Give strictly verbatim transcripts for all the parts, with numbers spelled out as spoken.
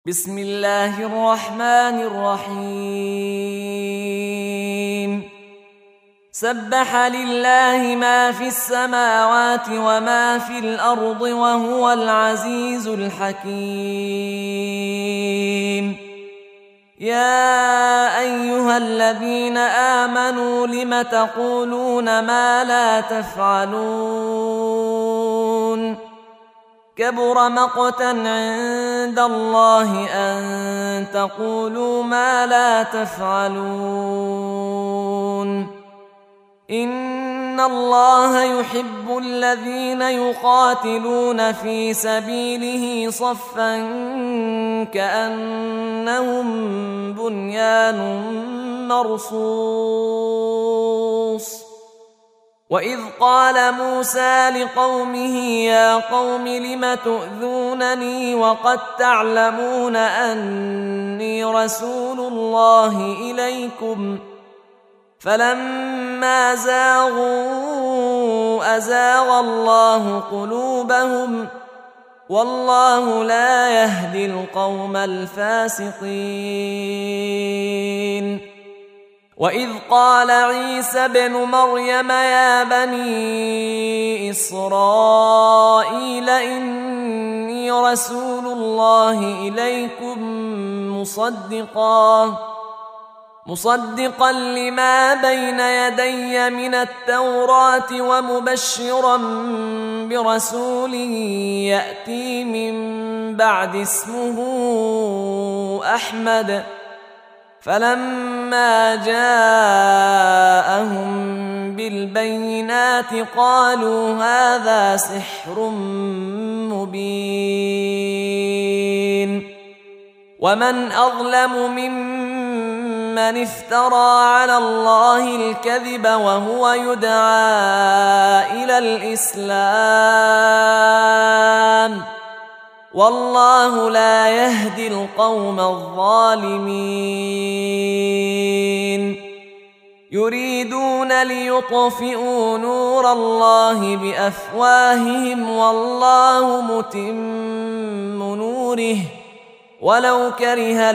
بسم الله الرحمن الرحيم سبح لله ما في السماوات وما في الأرض وهو العزيز الحكيم. يا أيها الذين آمنوا لم تقولون ما لا تفعلون؟ كبر مقتا عند الله أن تقولوا ما لا تفعلون. إن الله يحب الذين يقاتلون في سبيله صفا كأنهم بنيان مرصوص. وإذ قال موسى لقومه يا قوم لم تؤذونني وقد تعلمون أني رسول الله إليكم فلما زاغوا أزاغ الله قلوبهم والله لا يهدي القوم الفاسقين. وإذ قال عيسى ابن مريم يا بني إسرائيل إني رسول الله إليكم مصدقا مصدقا لما بين يدي من التوراة ومبشرا برسول يأتي من بعد اسمه أحمد. فلما جاءهم بالبينات قالوا هذا سحر مبين. ومن أظلم ممن افترى على الله الكذب وهو يدعى إلى الإسلام والله لا يهدي القوم الظالمين. يريدون ليطفئوا نور الله بأفواههم والله متم نوره ولو كره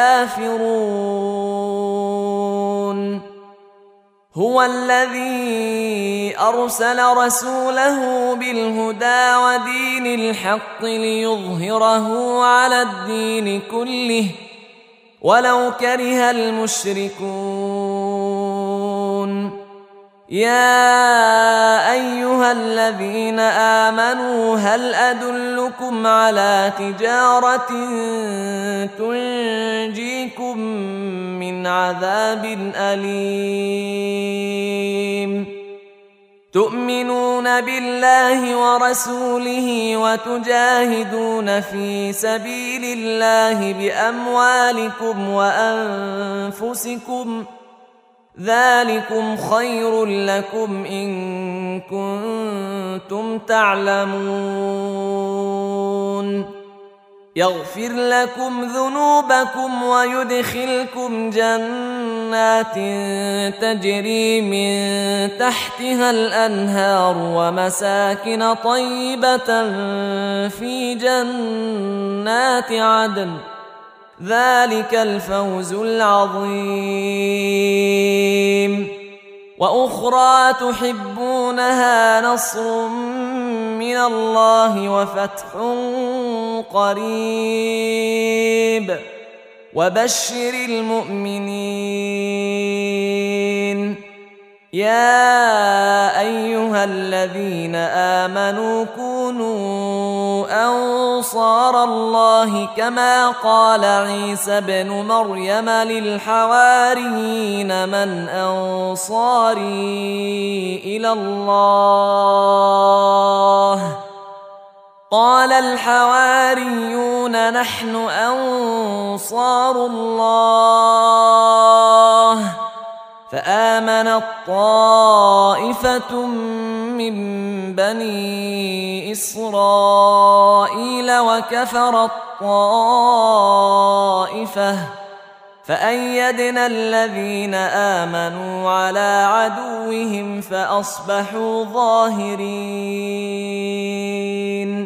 الكافرون. هو الذي أرسل رسوله بالهدى ودين الحق ليظهره على الدين كله ولو كره المشركون. يا أيها الذين آمنوا هل أدلكم على تجارة تنجيكم من عذاب أليم؟ تؤمنون بالله ورسوله وتجاهدون في سبيل الله بأموالكم وأنفسكم ذلكم خير لكم إن كنتم تعلمون. يغفر لكم ذنوبكم ويدخلكم جنات تجري من تحتها الأنهار ومساكن طيبة في جنات عدن ذلك الفوز العظيم. وأخرى تحبونها نصر من الله وفتح قريب وبشر المؤمنين. يا أيها الذين آمنوا كونوا أنصار الله كما قال عيسى ابن مريم للحواريين من أنصاري إلى الله؟ قال الحواريون نحن أنصار الله. فآمنت طائفة من بني إسرائيل وكفرت طائفة فأيدنا الذين آمنوا على عدوهم فأصبحوا ظاهرين.